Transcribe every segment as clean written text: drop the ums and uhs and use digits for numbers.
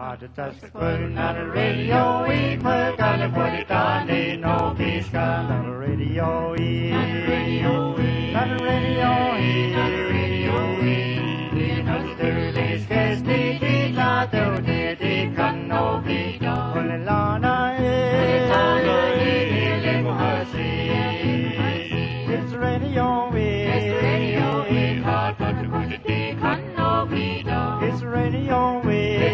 Tasquin on the radio, we put on the body down, they know peace gun on the radio, on the radio, on the radio, in the dirty case, they did not do, they can no be done. Only Lana is it's radio, it's radio, hard but the good they can no be done. It's radio,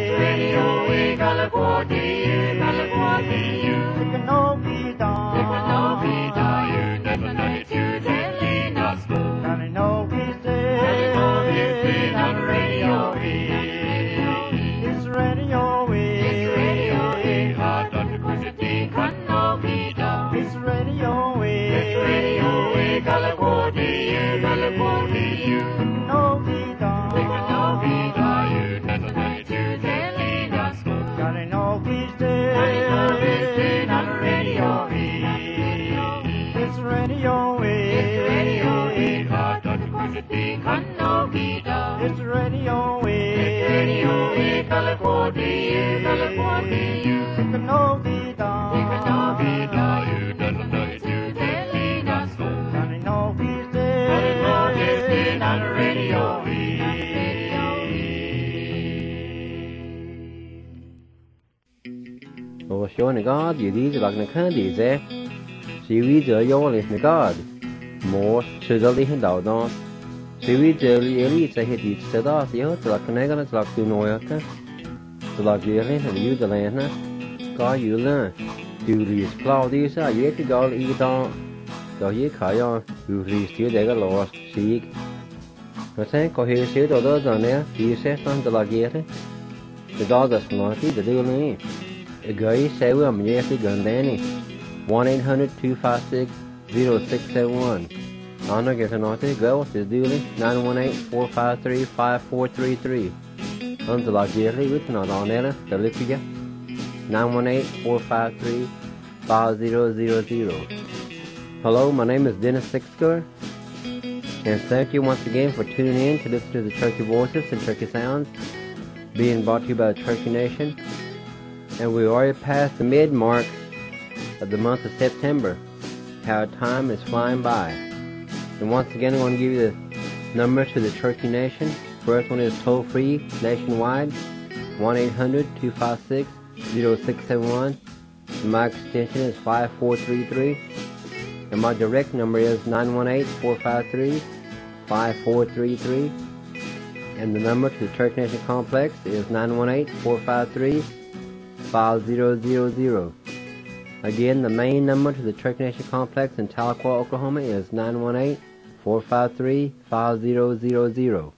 California, it can no be done. It can no be done. You never know it, you tell not school. And I know it's there on the radio. It's radio, hard on the good thing can no be done. It's radio, California, it can no be done. It can no be done. You never know it, you tell not school. And I know it's there on the radio. It's radio, hard on the good thing can no be done. It's radio, California, it can no be done. It can no be done. You doesn't know it, you tell not school. And I know it's there on the radio. Och så när God ju dit lag när kan det så vi det jag läs när God mor så det hin då då så vi det really så hit dit så då så jag så kan jag lag du noja kan så lag det hen ju det läs när God ju lä du ris cloud det så jag kan gå i då då jag kan jag du ris det det lost sig och sen ko he så då då när det så fan det lag det då det snart det det nu Guy say we am yes gun Danny 1-800-256-0671 Anna get an author go to duly 918-453-5433 Until I get with not on there the Lipia 918-453-5000 Hello, my name is Dennis Sixker and thank you once again for tuning in to listen to the Turkey Voices and Turkey Sounds being brought to you by the Turkey Nation. And we already passed the mid-mark of the month of September. How time is flying by. And once again, I want to give you the number to the Turkey Nation. First one is toll-free nationwide, 1-800-256-0671. And my extension is 5433. And my direct number is 918-453-5433. And the number to the Turkey Nation Complex is 918-453-5000. Again, the main number to the Turkey Nation Complex in Tahlequah, Oklahoma is 918-453-5000.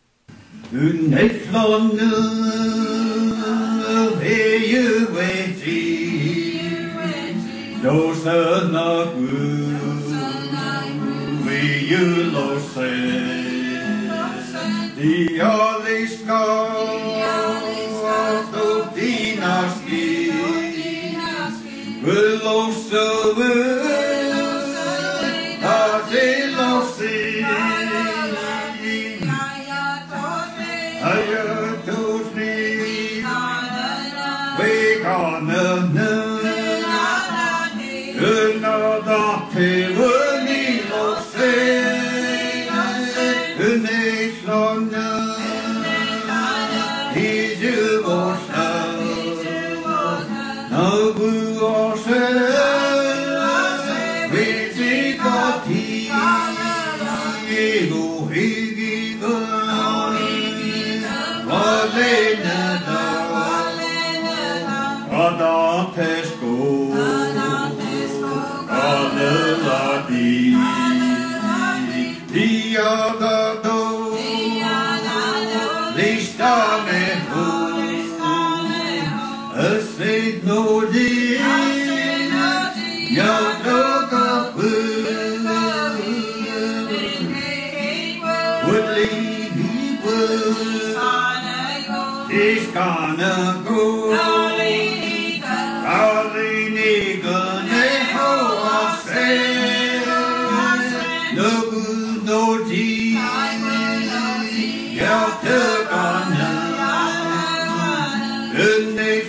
Goodness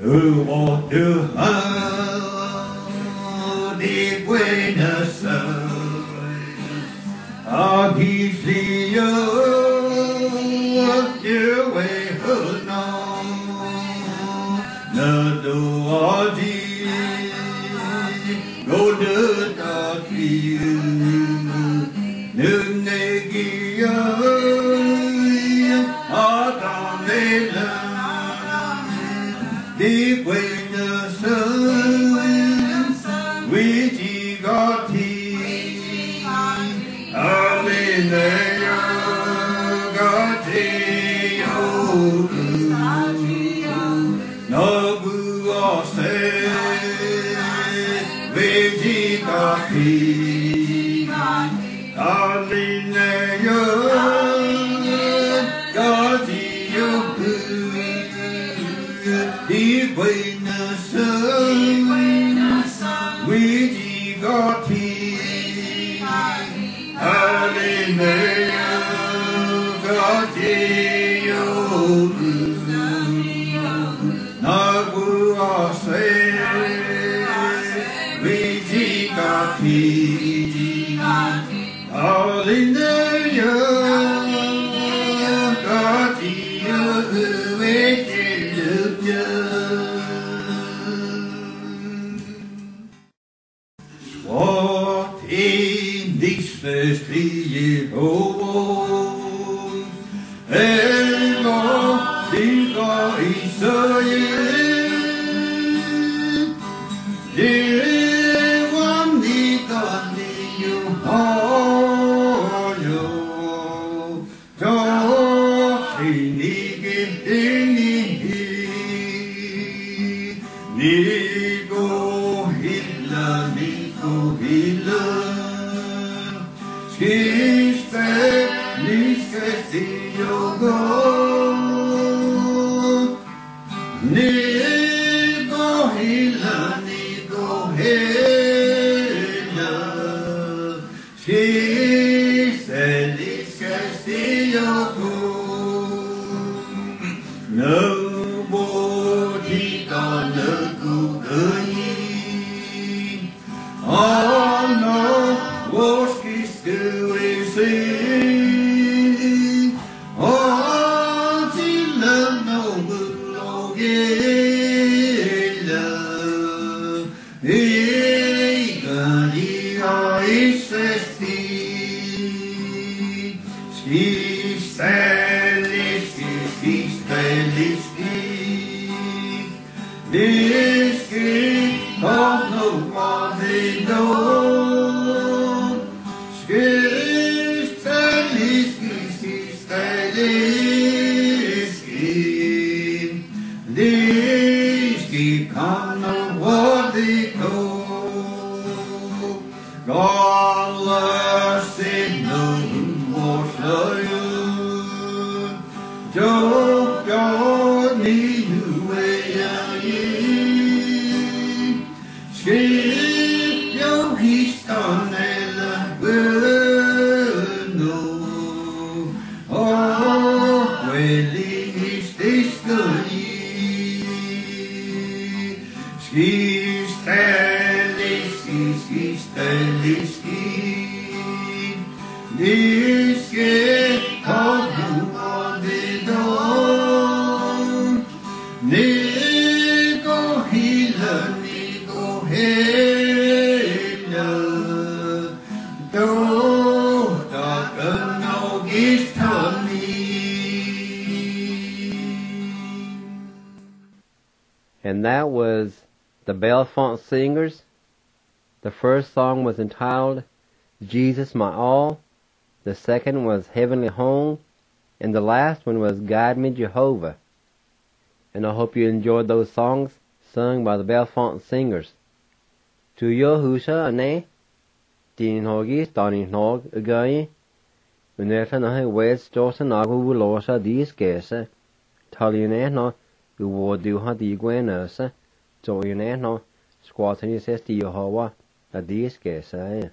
Who ought to the witness of his you way who know no do all go to the field nương này kia ở trong đây là đi quê nhớ sớm quý chỉ có thi ở bên này có thi nó vừa sẽ về chỉ có thi ở bên này có thi đi quê nhớ sớm quý chỉ có thi ở bên này có thi nó vừa sẽ quý chỉ có thi ở bên này có thi về chỉ được What in this frie Ego Diga Israel Devan Diga Diyo Hayo Toshinige Denihi Nigo Hilla Nigo Hilla Skiste Nigo Nigo Hilla Nigo Hilla Skiste Nigo Nobody gonna go Oh no, what's this doing? Oh, till no good And that was the Bellefonte Singers. The first song was entitled Jesus My All. The second was Heavenly Home. And the last one was Guide Me Jehovah. And I hope you enjoyed those songs sung by the Bellefonte Singers. To Yahusha ane, din hogi stanin nog again. Uneta na wes josa nagu wulosha dis gese. Taline no uwodu ha di gwenasa. Joyne no squatting says to Yehovah a dis gese.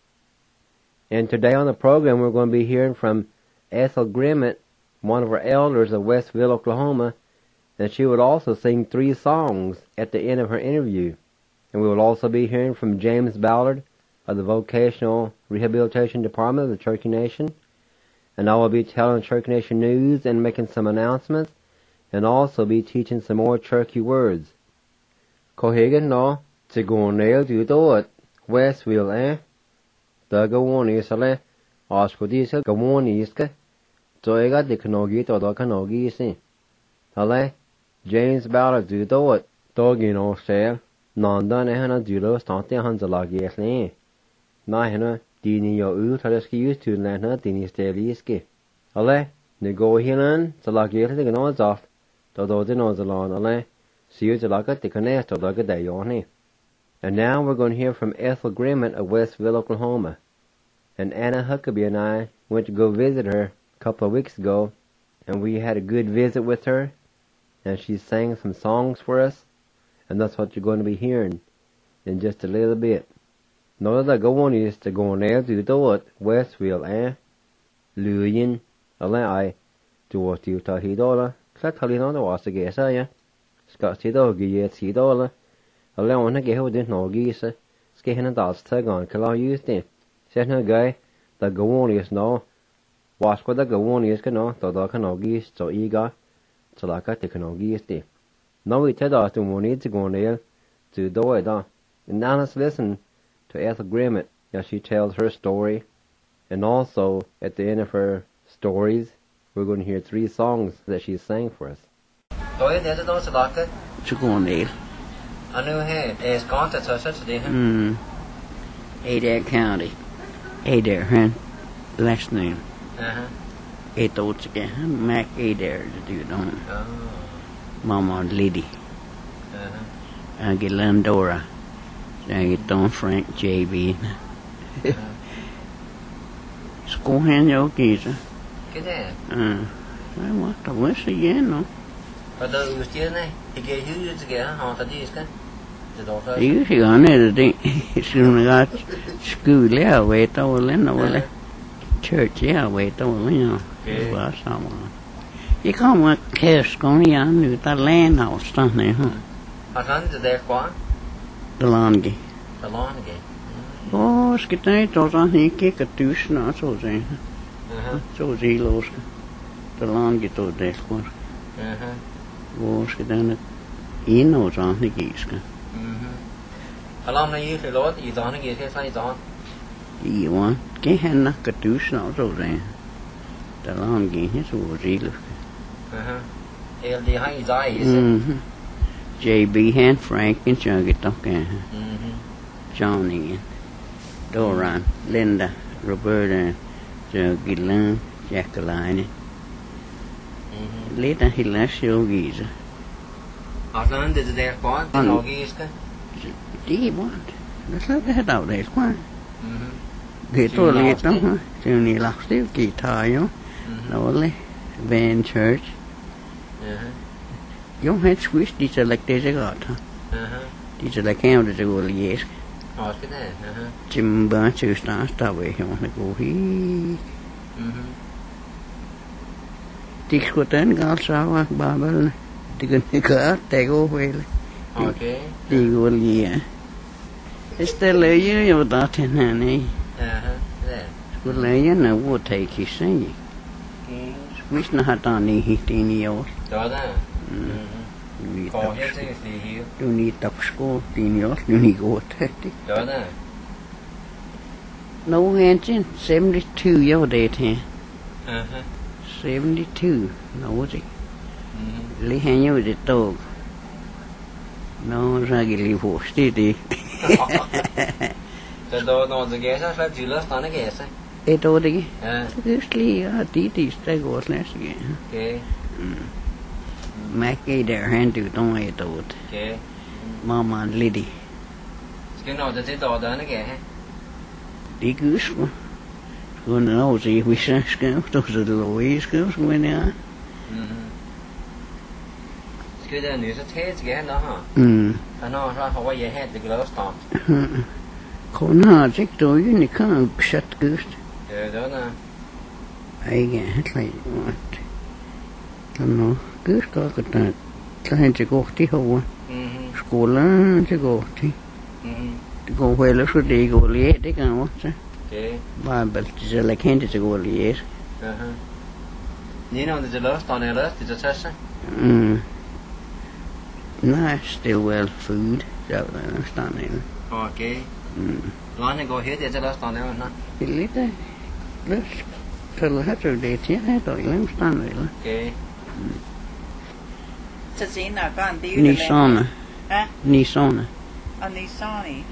And today on the program we're going to be hearing from Ethel Grimmett, one of our elders of Westville, Oklahoma. And she would also sing 3 songs at the end of her interview. And we will also be hearing from James Ballard of the Vocational Rehabilitation Department of the Cherokee Nation. And I will be telling Cherokee Nation news and making some announcements, and also be teaching some more Cherokee words. Kohegan no, Tigonale do do it, Westville The Gawoniska, Oscodiska, Gawoniska, Toega de Kanogi to the Kanogi si. Ale, James Ballard do it, Doggy no share, Nanda Nehana Dulo, Stante Hansalagi Esne. Nahana, Dini yo Utaraski used to Lana, Dini Steliski. Ale, Nego Hilan, Salagi the Ganoz off, Dodo the Nozalon, Ale, see you to Laka, the Canest of Laga Dayoni. And now we're going to hear from Ethel Grimmett of Westville, Oklahoma. And Anna Huckabee and I went to go visit her a couple of weeks ago, and we had a good visit with her, and she sang some songs for us, and that's what you're going to be hearing in just a little bit. Know that go on is to go on there to do it, Westville, Luyin, I do what you tell he dollar, Clatally not was the guess, Scott Sido, Giet Sidola, on a gay didn't know geese, skating a dog's tug on, Kala used it. Said no guy, the go on is no, wash what the go on is cano, the dog can geese, so eager, so like I take no geese. Now we tell us to need to go on there to do it, and now let's listen to Ethel Grimmett as she tells her story, and also at the end of her stories, we're going to hear 3 songs that she sang for us. To go on there. I knew her. It's gone to such a day. Adair County. Adair, huh? Last name. Eight oats again. Mac Adair to do it on. Mama Liddy. I get Landora. I get Don Frank J.B. School hand your geezer. Get there. I want to wish again, no? But the Ustian, he gave you to get on the disc. You see, on it, soon I got school, yeah, wait over in church, yeah, wait over in. Was someone. You come with cash going on with the land house, don't they, huh? I found the there one. The Longy. The Longy. Oh, skit night, those on he kick a douche, not so they. So they lost the Longy to this one. Oh, skit down it. You know, it's on the geese. Along the year, Lord, you don't get his eyes on. You want? Can't have knock a douche, not so they. The Longy, his was either. LD high eyes. J.B. Hand Frank and Jugget Duncan. Johnny and Doran, Linda, Roberta, Gillan, Jacqueline. Later he left your geezer. I found the there one, the Noggies. Do you want? Let's let that out there, why? Get all late, huh? Soon he lost his guitar, you know. Only Van Church. You had squished these like this, I got, huh? These are like counted to go, yes. Oh, good there. Jim Bunch who starts that way, he want to go here. Dix what then got sour, Babel. They can go, they go away. Okay. They go, yeah. It's the lady you that in any. There. Well, lady, no, we'll take his saying. Squish not on the heating yours. There. Call here to here. You need up school, in yours, you need go at 30. There. No engine, 72 your date here. 72, no, it. Lee hand you the dog. No, regularly horse, did he? The dog on the gas, I let you last on the gas. It all again. This Lee, did he stay was last again? Okay. Mackie there, hand to don't wait out. Okay. Mama and Liddy. Skin out the dog on again. The goose one. Going to know, see, we sang scouts, those are the Louise scouts going on. Good news at heads again, huh? I know how you had the gloves on. Corner, take to you, you can't shut goose. Yeah, don't know. I get like what? I don't know. Goose cock at that. lähen se kohti hova. Skolan se kohti. Kun huelu sudi kuoli etikään otsa. Vaanpelti se legendi se kuoli ees. Niin on se löstään ja lösti se tässä. Nice, still well food. Se on löstään niillä. Okei. Lainen kun heti se löstään ja on. Lite löst. Tällä hätrydeet ja toi löstään niillä. Okei. Så siinä kanti Nissan. Nissan. Nissani.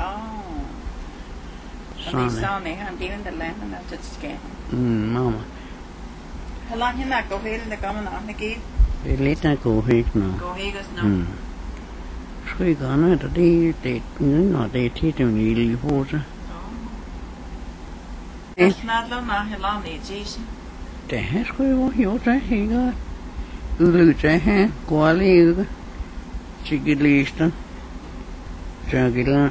Nissani han det inte lämna det ska. Mamma. Hela hinna gå helt det kommer anniki. Lite kohikna. Gå higas nu. Skrikana det no det titun i livhåse. Snart låna hela ni tis. Det här skulle vara gjort det higa. Ylute här kuoli Sigilista. Jagila.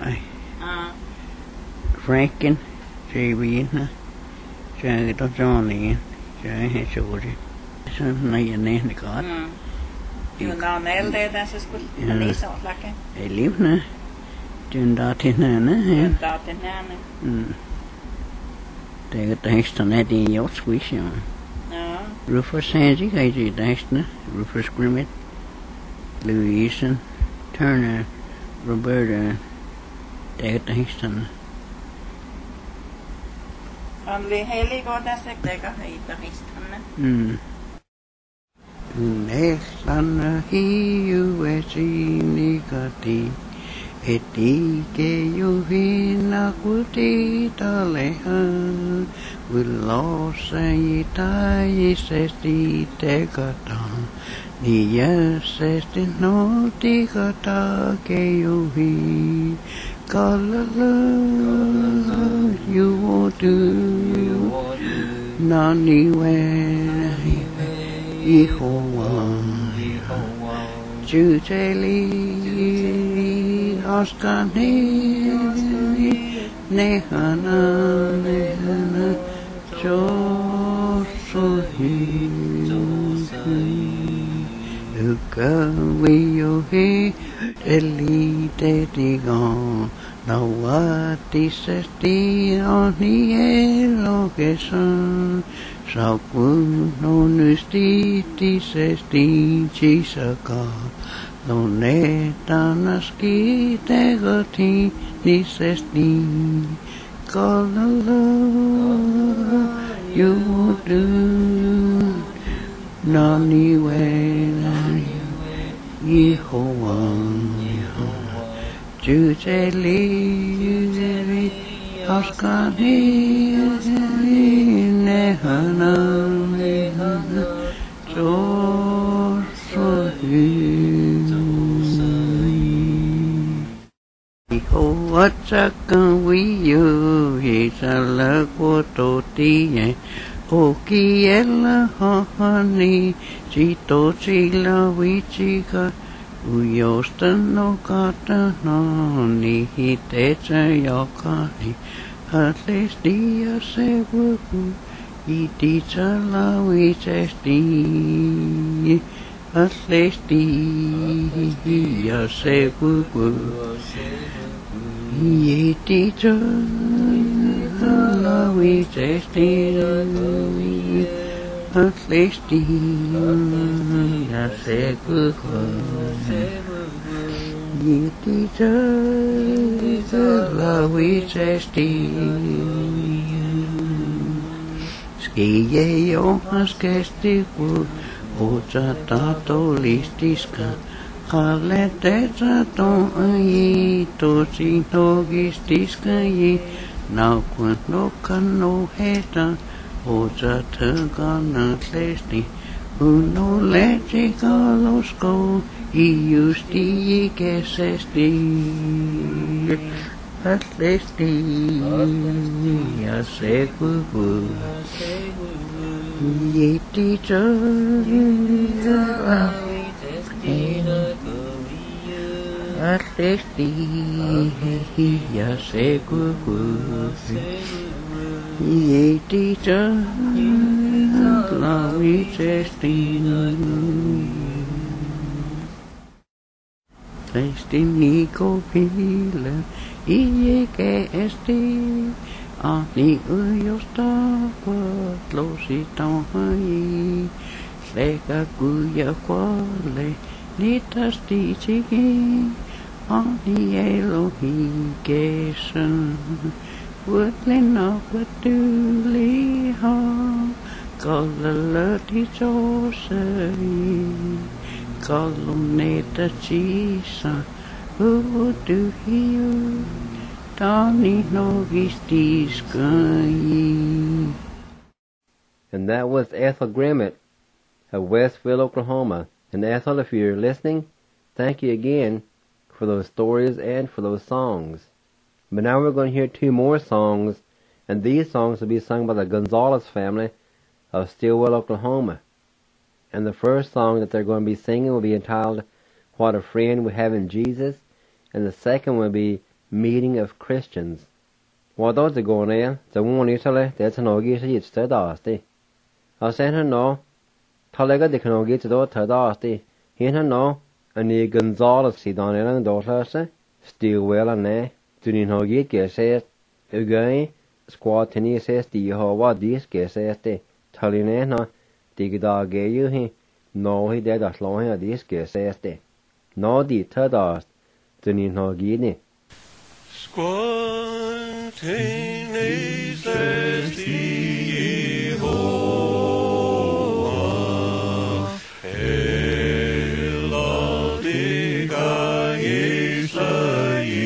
Franken. Javina. Jagita Johnny. Jahe George. Så när jag nämnde gott. Jo, när nällde det så skulle ni så lacka. I livna. Den där till henne. Den där till henne. Det är hästan är det jag squishy. Ja. Rufus Sandy kan ju det hästan. Rufus Grimmett. Louise Turner. Roberta. Det är hästan. Han blir helig och det säkert höjda hästan. Nästan hiuesinikati, etike juhina kutitalehan, villosaitaisesti tekataan, niin jäsesti notikata kejuhi, kallala juotu, naniwe. Ihoa, Jujeli, Oskani, Nehana, Josuhi, Ukawiyohi, Eli Dedigon, Nauatisesti oni elokesan. Saukun on ystitisesti chisaka, lonetanaski tegoti nisesti, kalala juodu, naniwe, Jehovan, Jujeli, Oskani, Nehana, Josuhi. Ihoatsakan wiyu, hisala kototie, okiella hahani, sitosilla vichika, ujostano katanani, hitetsä jakani. Atlesti ja se vuoku, iti salauisesti. Atlesti ja se vuoku, iti salauisesti. Atlesti ja se vuoku. Iti salauisesti. Skije johas kesti kun otsa tatolistiskan. Kalle tetsa toaji tosi logistiskaji. Naukun nokkan noheta otsa tökana klesti. Uno letsi kalosko iusti ikesesti. Atlesti ja se kuku. Jiti jala. Atlesti ja se kuku. Jiti jala vitesti. Destiny ko pila iye ke esti ani uyosta kwa losi tawai seka kuya kwale nitasti chigi ani Elohi gesen woodlina waduli ha kalalati josei Columnata Chisa, who do you? Donny Nogistis Sky. And that was Ethel Grimmett of Westville, Oklahoma. And Ethel, if you're listening, thank you again for those stories and for those songs. But now we're going to hear 2 more songs, and these songs will be sung by the Gonzalez family of Stillwell, Oklahoma. And the first song that they're going to be singing will be entitled, What a Friend We Have in Jesus, and the second will be Meeting of Christians. What those are going in, the one Italy, that's an augie to each third asti. I'll send her no, Talega de Canogi to do third asti. He her no, and the Gonzalez see down in the daughter, Stillwell and ne, do you know get says, Ugay, squad tenny says, the Yehovah, these says, Taline no. Digda geyu hi, no hi de da slå hi dis ge seste. No di tadas, tuni no gini. Squantini says the Yehovah, Ela diga Yisai,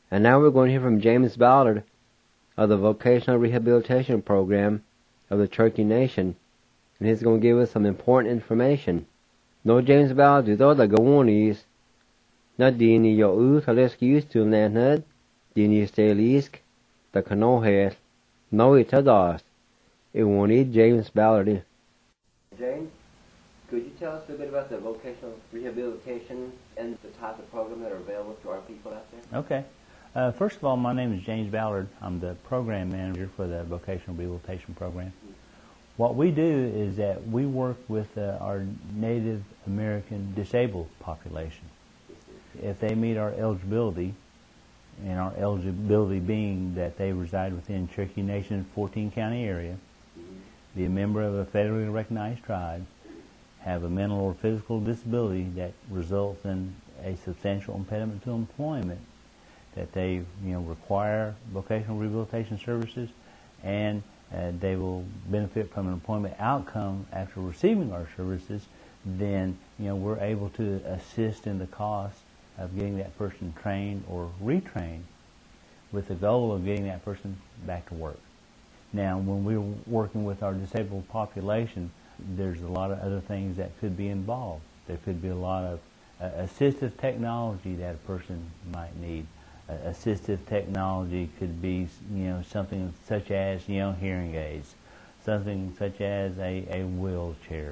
And now we're going to hear from James Ballard of the Vocational Rehabilitation Program of the Cherokee Nation, and he's going to give us some important information. No James Ballard, du thought like a one is not dini yo halesk used to land dini stelisk the cano hair no it hadas. It won't need James Ballard. James, could you tell us a bit about the vocational rehabilitation and the type of program that are available to our people out there? Okay. First of all, my name is James Ballard. I'm the program manager for the Vocational Rehabilitation Program. What we do is that we work with our Native American disabled population. If they meet our eligibility, and our eligibility being that they reside within Cherokee Nation's 14-county area, be a member of a federally recognized tribe, have a mental or physical disability that results in a substantial impediment to employment, that they require vocational rehabilitation services, and they will benefit from an employment outcome after receiving our services, then we're able to assist in the cost of getting that person trained or retrained with the goal of getting that person back to work. Now, when we're working with our disabled population, there's a lot of other things that could be involved. There could be a lot of assistive technology that a person might need. Assistive technology could be, something such as, hearing aids, something such as a wheelchair,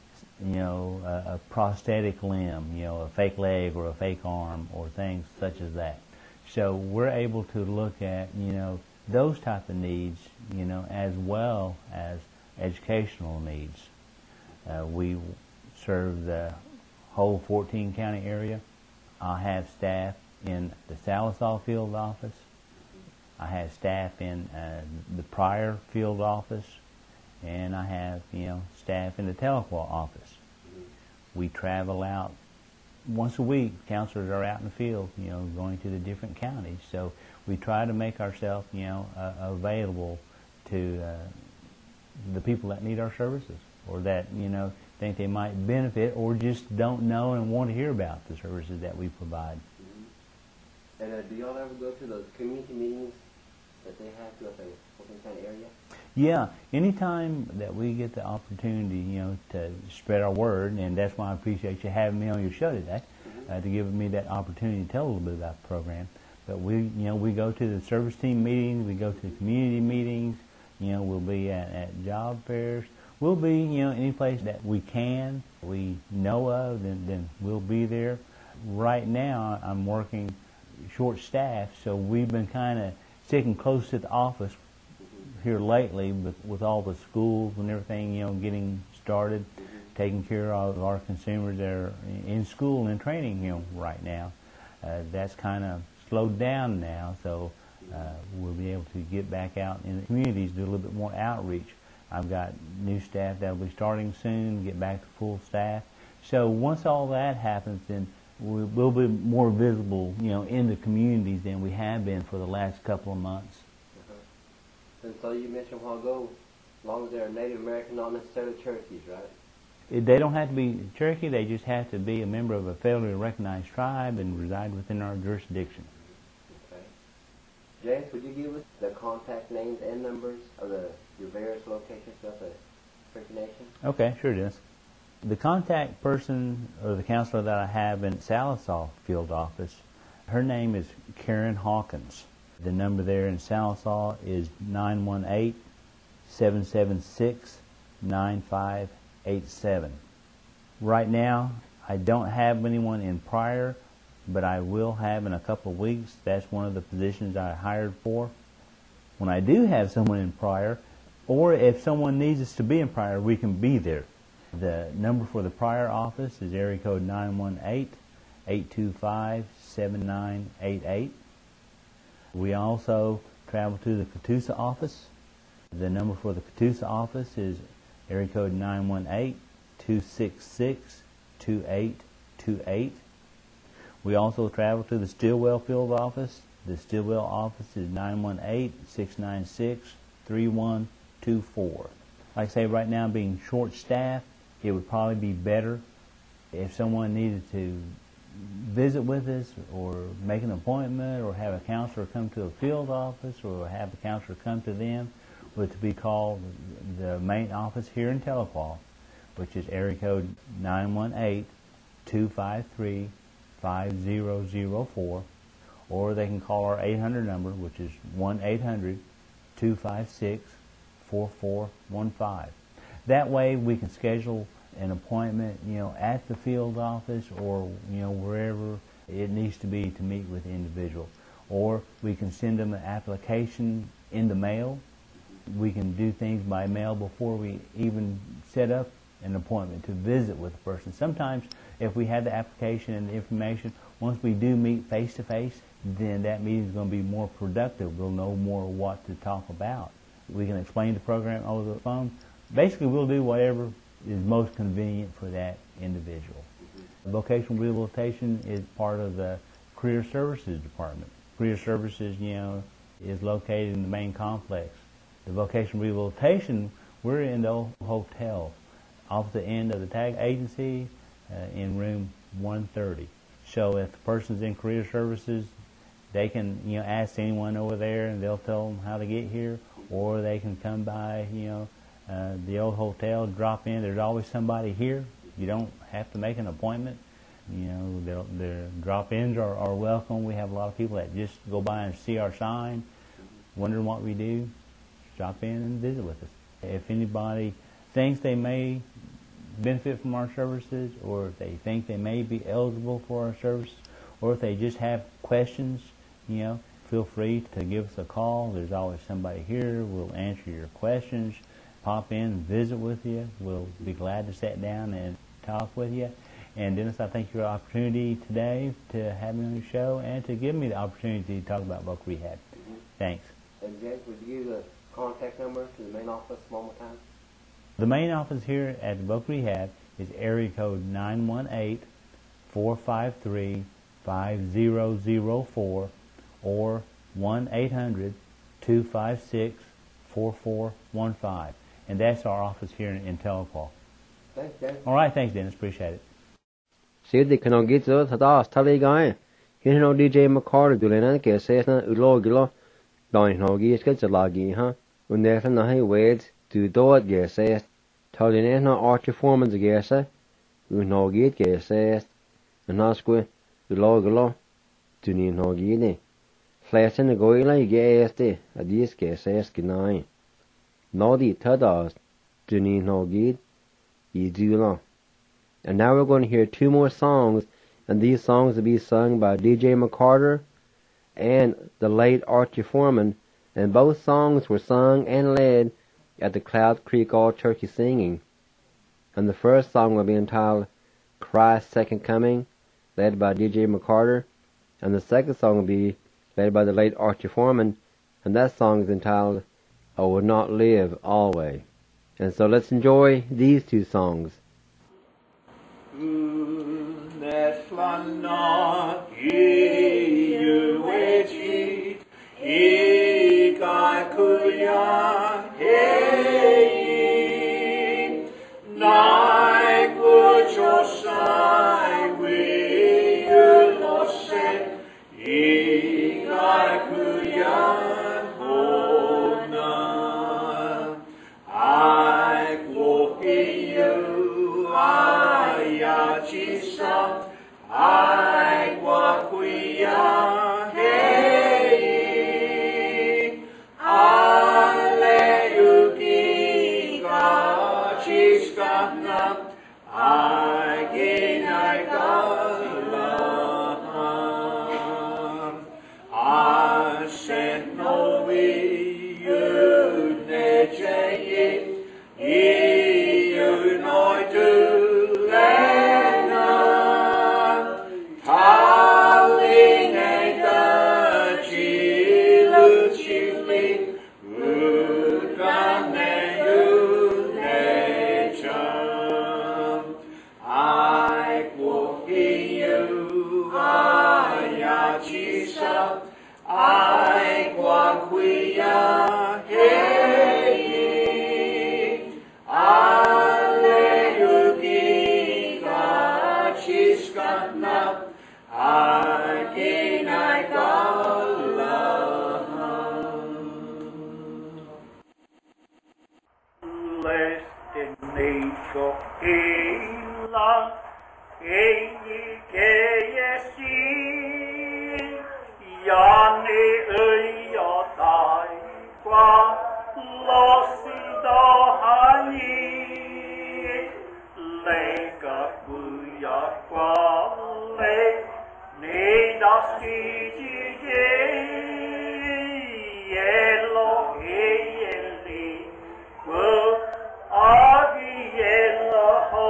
a prosthetic limb, a fake leg or a fake arm or things such as that. So we're able to look at, those type of needs, as well as educational needs. We serve the whole 14-county area. I have staff in the Sallisaw field office. I have staff in the Pryor field office, and I have staff in the Tahlequah office. We travel out once a week. Counselors are out in the field, going to the different counties. So we try to make ourselves, available to the people that need our services, or that think they might benefit, or just don't know and want to hear about the services that we provide. And do y'all ever go to those community meetings that they have throughout the Fulton County area? Yeah, anytime that we get the opportunity, to spread our word, and that's why I appreciate you having me on your show today, to give me that opportunity to tell a little bit about the program. But we go to the service team meetings, we go to community meetings, we'll be at job fairs. We'll be, any place that we know of, then we'll be there. Right now, I'm working short-staffed, so we've been kind of sticking close to the office here lately with all the schools and everything, getting started, taking care of our consumers that are in school and training, right now. That's kind of slowed down now, so we'll be able to get back out in the communities, do a little bit more outreach. I've got new staff that will be starting soon, get back to full staff. So once all that happens, then we'll be more visible, in the communities than we have been for the last couple of months. And so you mentioned a while ago, as long as they're Native American, not necessarily Cherokees, right? They don't have to be Cherokee, they just have to be a member of a federally recognized tribe and reside within our jurisdiction. Okay. James, would you give us the contact names and numbers of your various locations throughout the Cherokee Nation? Okay, sure it is. The contact person or the counselor that I have in Sallisaw field office, her name is Karen Hawkins. The number there in Sallisaw is 918-776-9587. Right now, I don't have anyone in Pryor, but I will have in a couple of weeks. That's one of the positions I hired for. When I do have someone in Pryor, or if someone needs us to be in Pryor, we can be there. The number for the Pryor office is area code 918-825-7988. We also travel to the Catoosa office. The number for the Catoosa office is area code 918-266-2828. We also travel to the Stillwell field office. The Stillwell office is 918-696-3124. Like I say, right now being short-staffed, it would probably be better if someone needed to visit with us or make an appointment or have a counselor come to a field office or have a counselor come to them, would to be called the main office here in Tahlequah, which is area code 918-253-5004, or they can call our 800 number, which is 1-800-256-4415. That way we can schedule an appointment, at the field office or, wherever it needs to be to meet with the individual. Or we can send them an application in the mail. We can do things by mail before we even set up an appointment to visit with the person. Sometimes if we have the application and the information, once we do meet face to face, then that meeting is going to be more productive. We'll know more what to talk about. We can explain the program over the phone. Basically, we'll do whatever is most convenient for that individual. Vocational rehabilitation is part of the Career Services Department. Career Services, is located in the main complex. The vocational rehabilitation, we're in the old hotel off the end of the tag agency in room 130. So if the person's in Career Services, they can, ask anyone over there and they'll tell them how to get here, or they can come by, the old hotel, drop in. There's always somebody here. You don't have to make an appointment. Their drop-ins are welcome. We have a lot of people that just go by and see our sign, wondering what we do. Drop in and visit with us. If anybody thinks they may benefit from our services, or if they think they may be eligible for our services, or if they just have questions, feel free to give us a call. There's always somebody here. We'll answer your questions. Pop in and visit with you. We'll be glad to sit down and talk with you. And Dennis, I thank you for the opportunity today to have me on your show and to give me the opportunity to talk about voc rehab. Thanks. And James, would you give the contact number to the main office one more time? The main office here at the voc rehab is area code 918-453-5004 or 1-800-256-4415. And that's our office here in Tahlequah. Thanks, James. All right, thanks, Dennis. Appreciate it. See the can get to the Tally guy. You know DJ McCarter doing it, guess it's not Ulogilo. Don't know, get a loggy, huh? When there's no highways to do it, guess it. Telling it no Archie Foreman's guess it. You know, get guess it. And not squid, Ulogilo. Do need no guinea. Flash in the goila, guess it. A disc guess it, nine. No, the Tadas. Do need no get. You do long. And now we're going to hear two more songs, and these songs will be sung by DJ McCarter and the late Archie Foreman, and both songs were sung and led at the Cloud Creek All Turkey Singing. And the first song will be entitled Christ's Second Coming, led by DJ McCarter, and the second song will be led by the late Archie Foreman, and that song is entitled I Will Not Live Always. And so let's enjoy these two songs. go ilang Eyi keyesi Yani öyo dai kwa Losi dohani Lega kuya kwa le Nida siji Yelo eyeli Ku agi yelo ho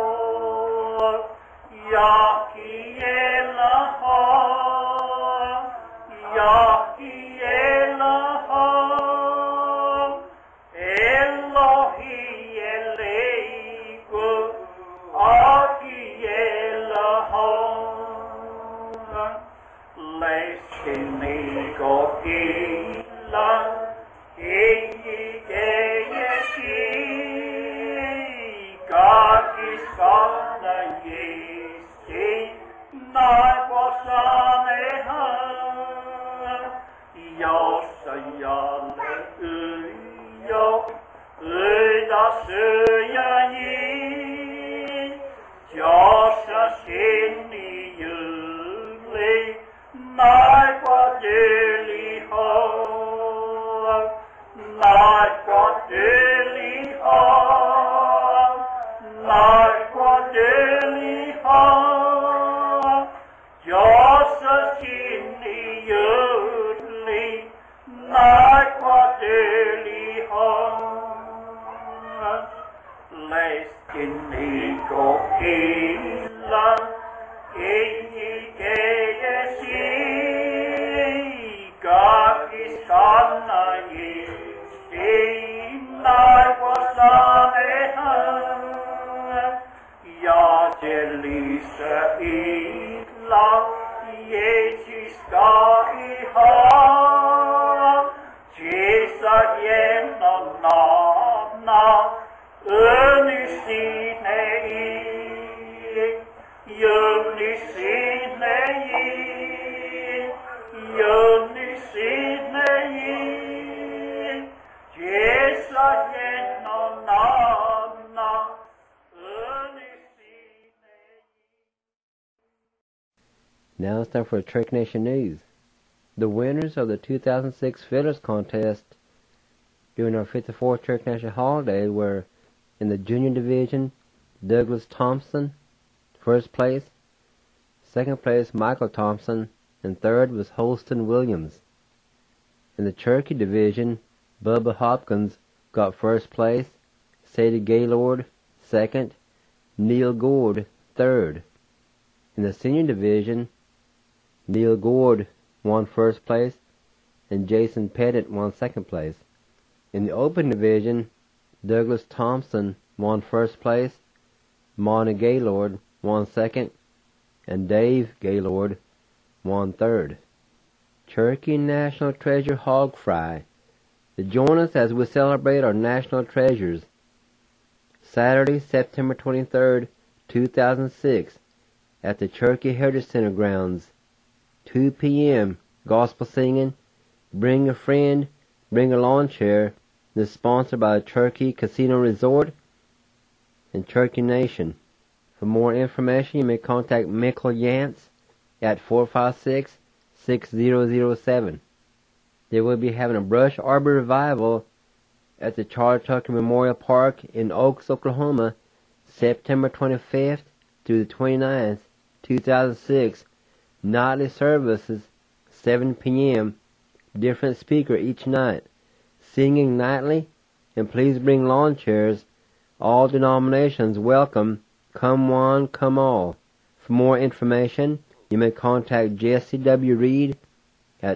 Now it's time for Church Nation News. The winners of the 2006 Fiddlers Contest during our 54th Church Nation holiday were, in the junior division, Douglas Thompson, first place, second place Michael Thompson, and third was Holston Williams. In the Cherokee division, Bubba Hopkins got first place, Sadie Gaylord second, Neil Gord third. In the senior division, Neil Gord won first place, and Jason Pettit won second place. In the open division, Douglas Thompson won first place, Monty Gaylord won second, and Dave Gaylord won third. Cherokee National Treasure Hog Fry. To join us as we celebrate our national treasures. Saturday, September 23rd, 2006, at the Cherokee Heritage Center grounds. 2 p.m. Gospel singing. Bring a friend. Bring a lawn chair. This is sponsored by the Cherokee Casino Resort and Cherokee Nation. For more information, you may contact Mikkel Yantz at 456-6007. They will be having a brush arbor revival at the Charles Tucker Memorial Park in Oaks, Oklahoma, September 25th through the 29th, 2006. Nightly services, 7 p.m., different speaker each night. Singing nightly, and please bring lawn chairs. All denominations welcome. Come one, come all. For more information, you may contact Jesse W. Reed at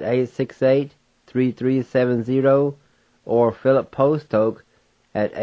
868-3370 or Philip Postoke at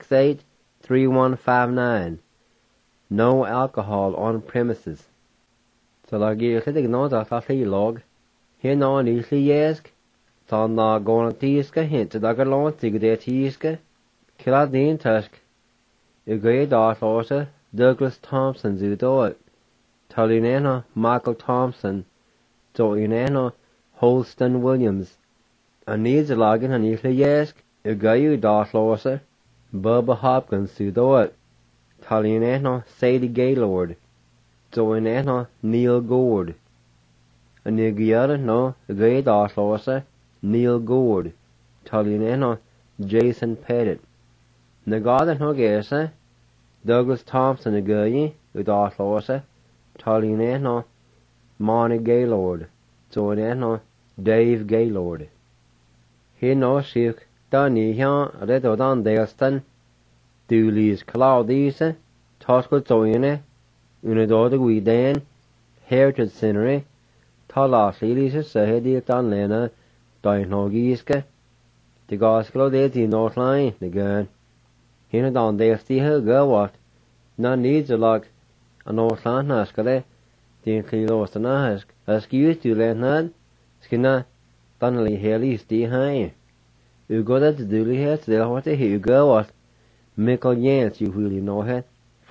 868-3159. No alcohol on premises. So lag ég hlutið gnóð að það hlýlog. Hér ná an ísli jésk. Tá ná góna tíska hint að dagar lónt sig det tíska. Kila dín tusk. I gauð átlósa Douglas Thompson zúdóð. Tá línena Michael Thompson. Tó línena Holston Williams. An níd lagin an ísli jésk. I gauð átlósa Bubba Hopkins zúdóð. Tallinetno Sadie Gaylord, Zoinetno Neil Gord, and Nigiara no Great Arthlosa Neil Gord, Tallinetno Jason Pettit, Nagada no Gesa, Douglas Thompson Nagayi, with Arthlosa, Tallinetno Monty Gaylord, Zoinetno Dave Gaylord. He no Shik, Danny Hian, Redodan Delston, Dooley's Claudise, Tosco Zoine, Unador Guidan, Heritage Scenery, Talas Elisa Sahedi Danlena, Dinogiska, the Gospel de the Northline, the gun. Hinadon Delsti Hill go what? None needs a lock, a Northland Naskale, the Inclinos and Ask, excuse to let none, Skinna, Donnelly Haley stay high. You go that the Dooley head, they'll what they hear go what? Michael Yance, you really know it.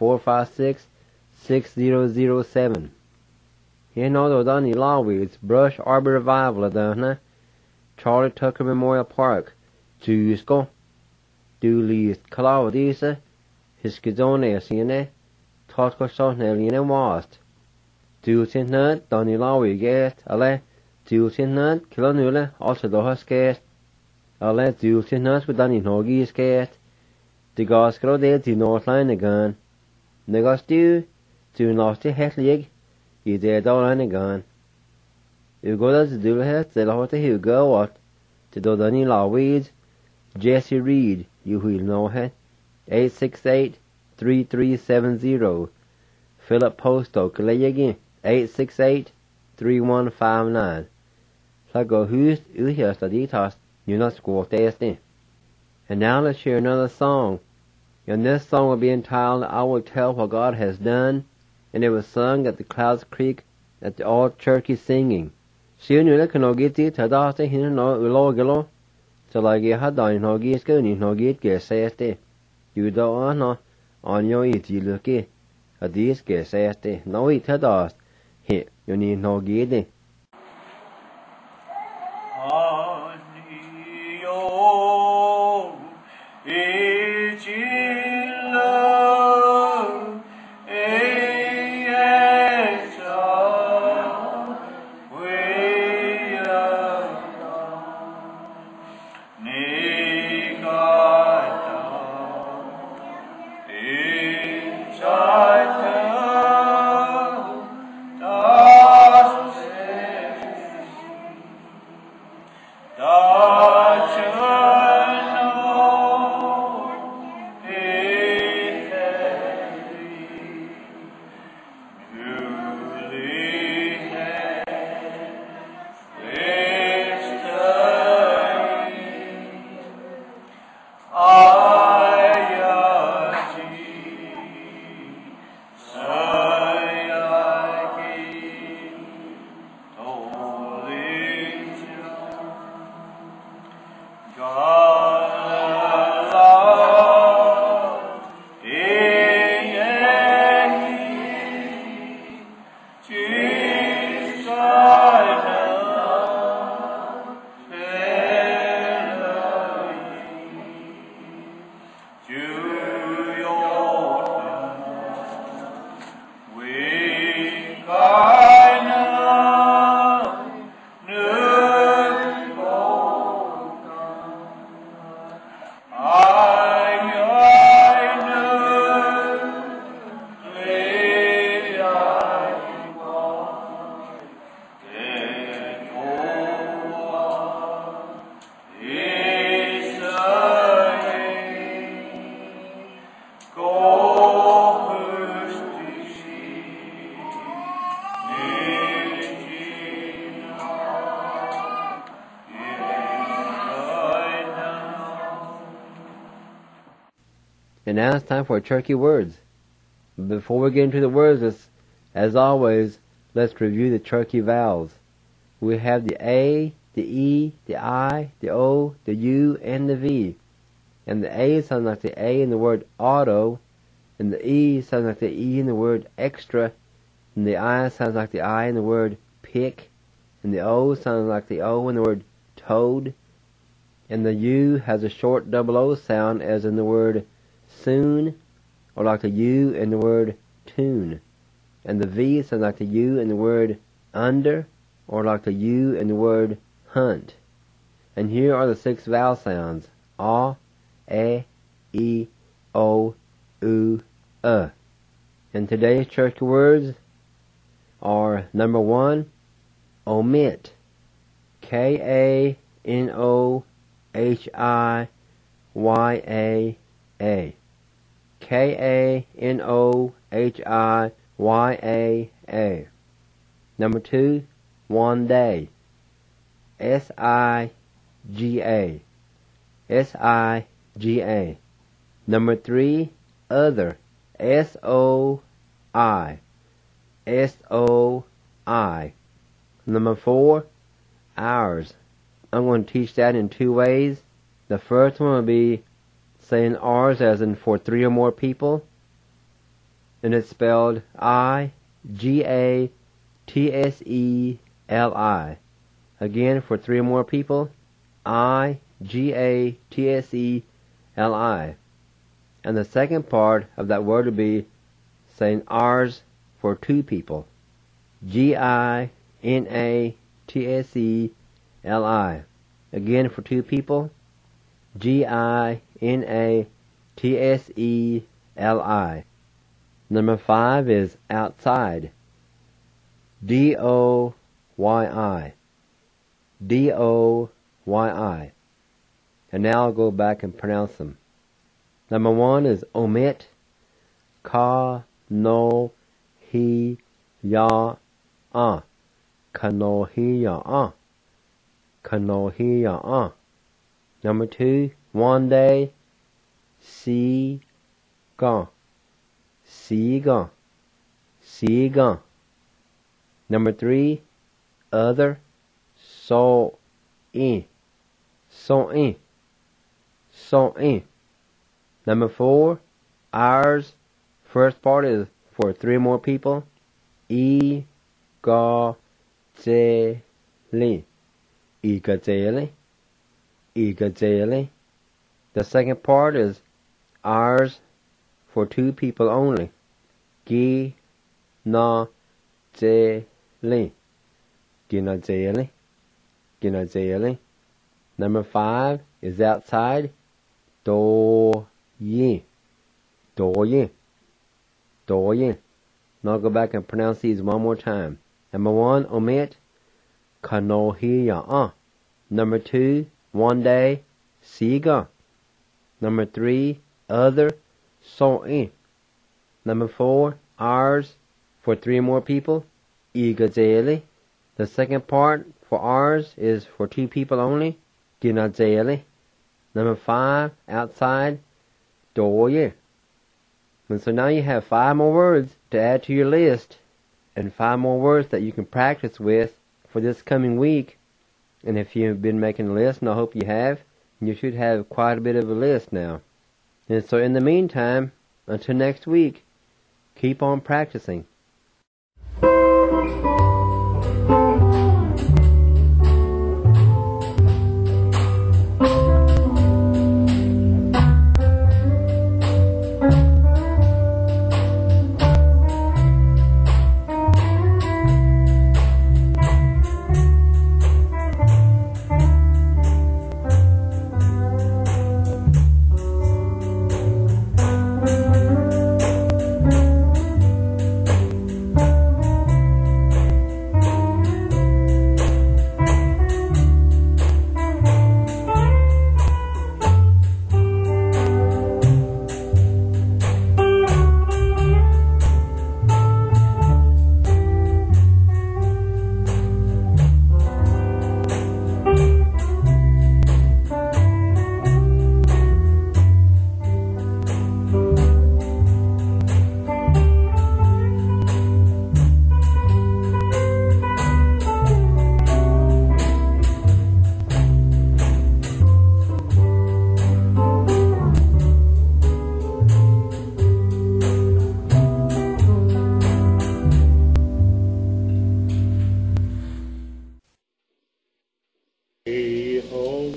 456-6007. Here know the Donny Lawweeds, Brush Arbor Revival down Charlie Tucker Memorial Park, Jusko, Dooley's Claudisa, Hiskizone Sine, Tosco Sonelina Wast. Dulcin Nut, Donny Lawwe Gast, Ale, Dulcin Nut, Kilonula, also the Huskast, Ale, Dulcin Nut with Donny Nogi's Gast. The Gospel de the Northline again. Negas do not the Hetlig, you dead all again. You go to the Dulhet, the Lord who go what? To do Donny Lawweeds, Jesse Reed, you will know it. 868-3370. Philip Posto, Kalegi, 868-3159. Lago who's Uhas the details, you not score tasting. And now let's hear another song. And this song will be entitled I Will Tell What God Has Done, and it was sung at the Clouds Creek at the Old Turkey Singing. Siunula kanogiti tadate hinno ulogelo, so like you had on hogis guni hogit gesete. You don't know on your eat you looky. A dis gesete. No eat tadas. He, you need no giddy. And now it's time for Turkey Words. Before we get into the words, as always, let's review the Turkey vowels. We have the A, the E, the I, the O, the U, and the V. And the A sounds like the A in the word auto, and the E sounds like the E in the word extra, and the I sounds like the I in the word pick, and the O sounds like the O in the word toad, and the U has a short double O sound as in the word soon, or like the U in the word tune. And the V sounds like the U in the word under, or like the U in the word hunt. And here are the 6 vowel sounds: A, E, O, U, And today's church words are: number 1, omit. K-A-N-O-H-I-Y-A-A. K-A-N-O-H-I-Y-A-A. Number 2, one day. S-I-G-A. S-I-G-A. Number 3, other. S-O-I. S-O-I. Number 4, ours. I'm going to teach that in 2 ways. The first one will be saying ours as in for 3 or more people. And it's spelled I-G-A-T-S-E-L-I. Again, for 3 or more people, I-G-A-T-S-E-L-I. And the second part of that word would be saying ours for 2 people. G-I-N-A-T-S-E-L-I. Again, for 2 people, G-I-N-A-T-S-E-L-I. Number 5 is outside. D-O-Y-I. D-O-Y-I. And now I'll go back and pronounce them. Number 1 is omit. Ka-no-hi-ya-a. Ka-no-hi-ya-a. Ka-no-hi-ya-a. Number 2, one day. Si-ga. Si-ga. Si-ga. Number 3, other. So-in. So-in. So-in. Number 4, ours. First part is for 3 more people. I-ga-ze-li. I-ga-ze-li. I-ga-ze-li. The second part is ours for 2 people only. Gi-na-ze-li. Gi-na-ze-li. Gi-na-ze-li. Number 5 is outside. Do-yi. Do-yi. Do-yi. Now I'll go back and pronounce these one more time. Number 1, omit. Ka-no-hi-ya-a. Number 2, one day. Si-ga. Number 3, other. So-in. Number 4, ours. For 3 more people. I-ga-ze-li. The second part for ours is for 2 people only. Gi-na-ze-li. Number 5, outside. Do-yi. And so now you have 5 more words to add to your list, and 5 more words that you can practice with for this coming week. And if you've been making a list, and I hope you have, you should have quite a bit of a list now. And so in the meantime, until next week, keep on practicing.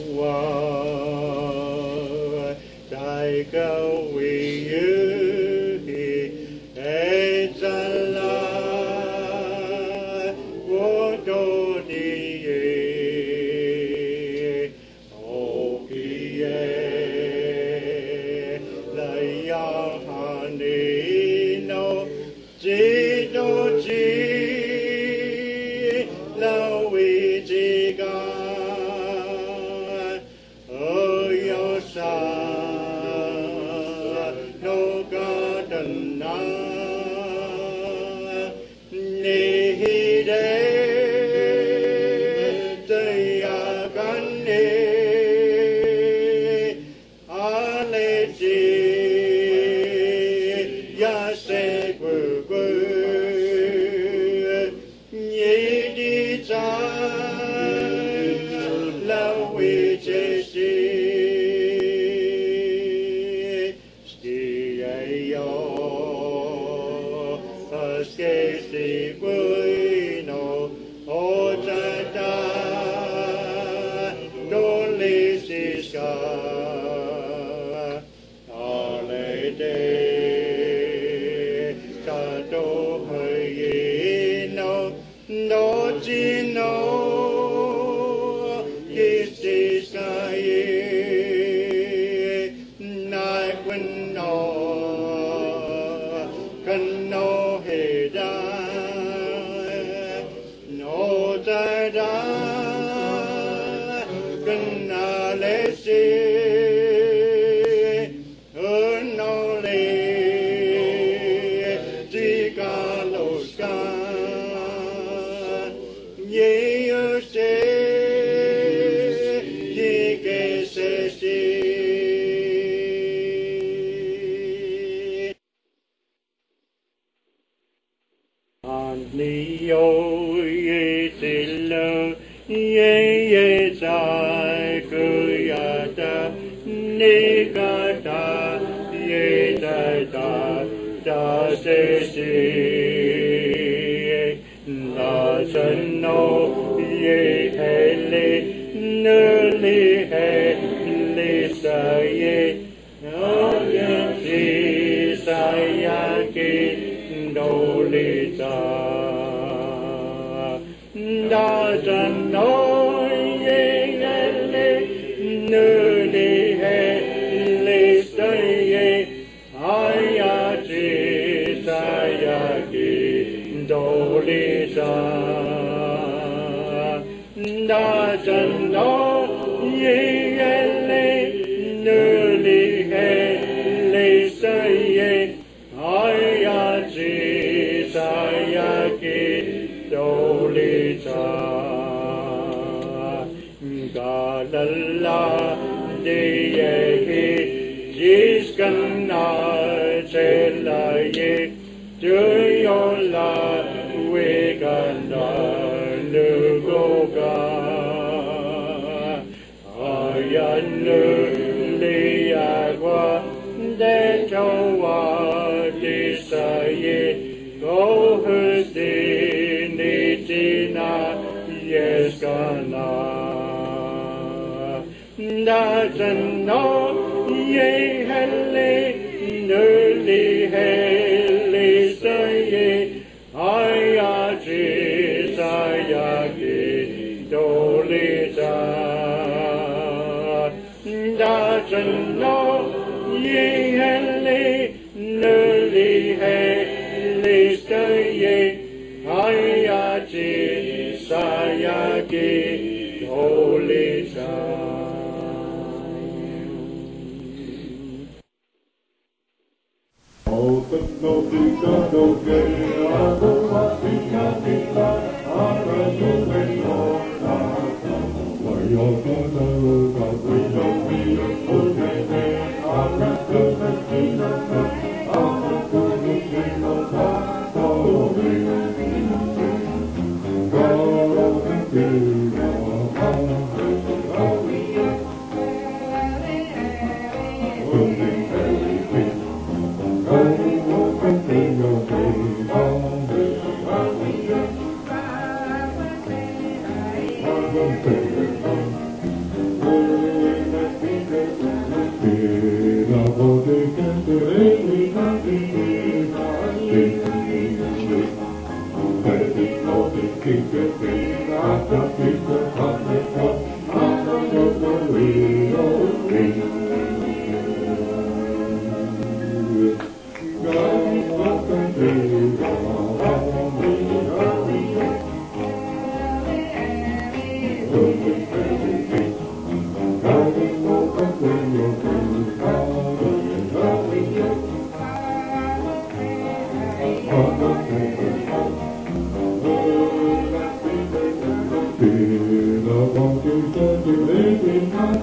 Jehovah, thy go we no gadana nihide dayagane aleji yasegwe yedi cha lawi chesi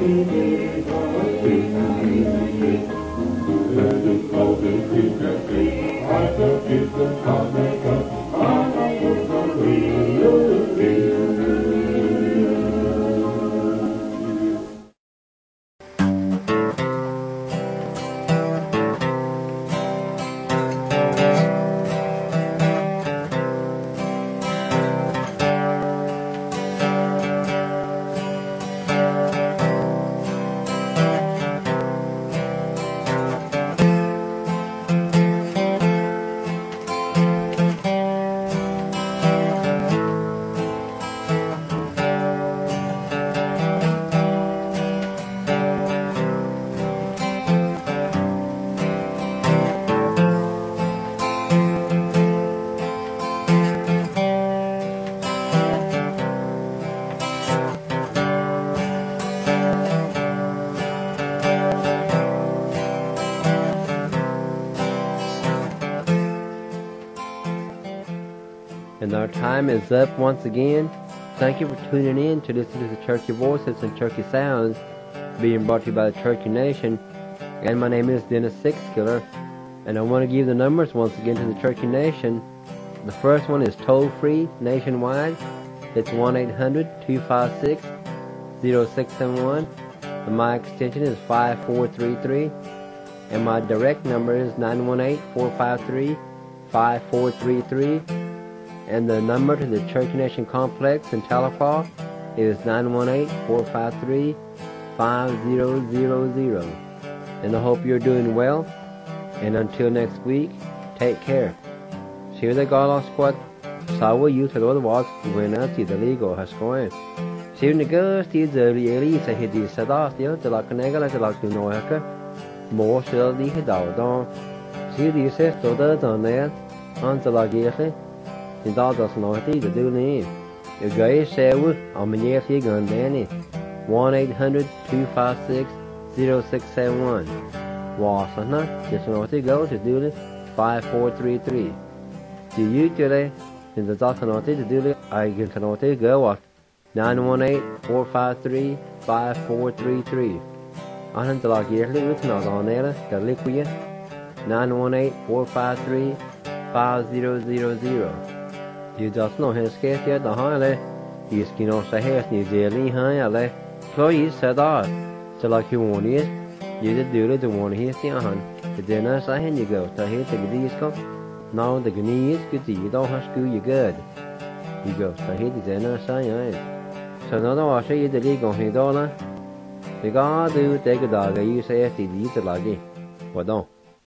And our time is up once again. Thank you for tuning in to listen to the Cherokee Voices and Cherokee Sounds being brought to you by the Cherokee Nation. And my name is Dennis Sixkiller. And I want to give the numbers once again to the Cherokee Nation. The first one is toll-free nationwide. It's 1-800-256-0671. And my extension is 5433. And my direct number is 918-453-5433. And the number to the Cherokee Nation Complex in Tahlequah is 918-453-5000. And I hope you're doing well. And until next week, take care. Share the Gala Squad. Sawa you to the walk when I see the legal has gone. Share the girls, the early say he did set off the other like a nigger like a like the Noaka. More shall the head out on. See the says to the on there. On the laggy. The dogs know what to do name. The guy say, I'm a year gun Danny. 1-800-256-0671. Wasana, just know to go to do it 5433. Do you today? In the dogs know to do it, I can know to go up 918-453-5433. I hunt the log yearly with not on there, the liquid 918-453-5000. You just know his case yet the high you skin off the hair, New Zealand high, Chloe said that. So like you want it, you did do it to one here, see, the dinner side you go, to hit the goodies come. Now the Guineas good, you don't have school, you good. You go, to hit the dinner side. So now I'll show you the league on $1. The guy do take a dog, you say, if he eats a loggy. Well, don't.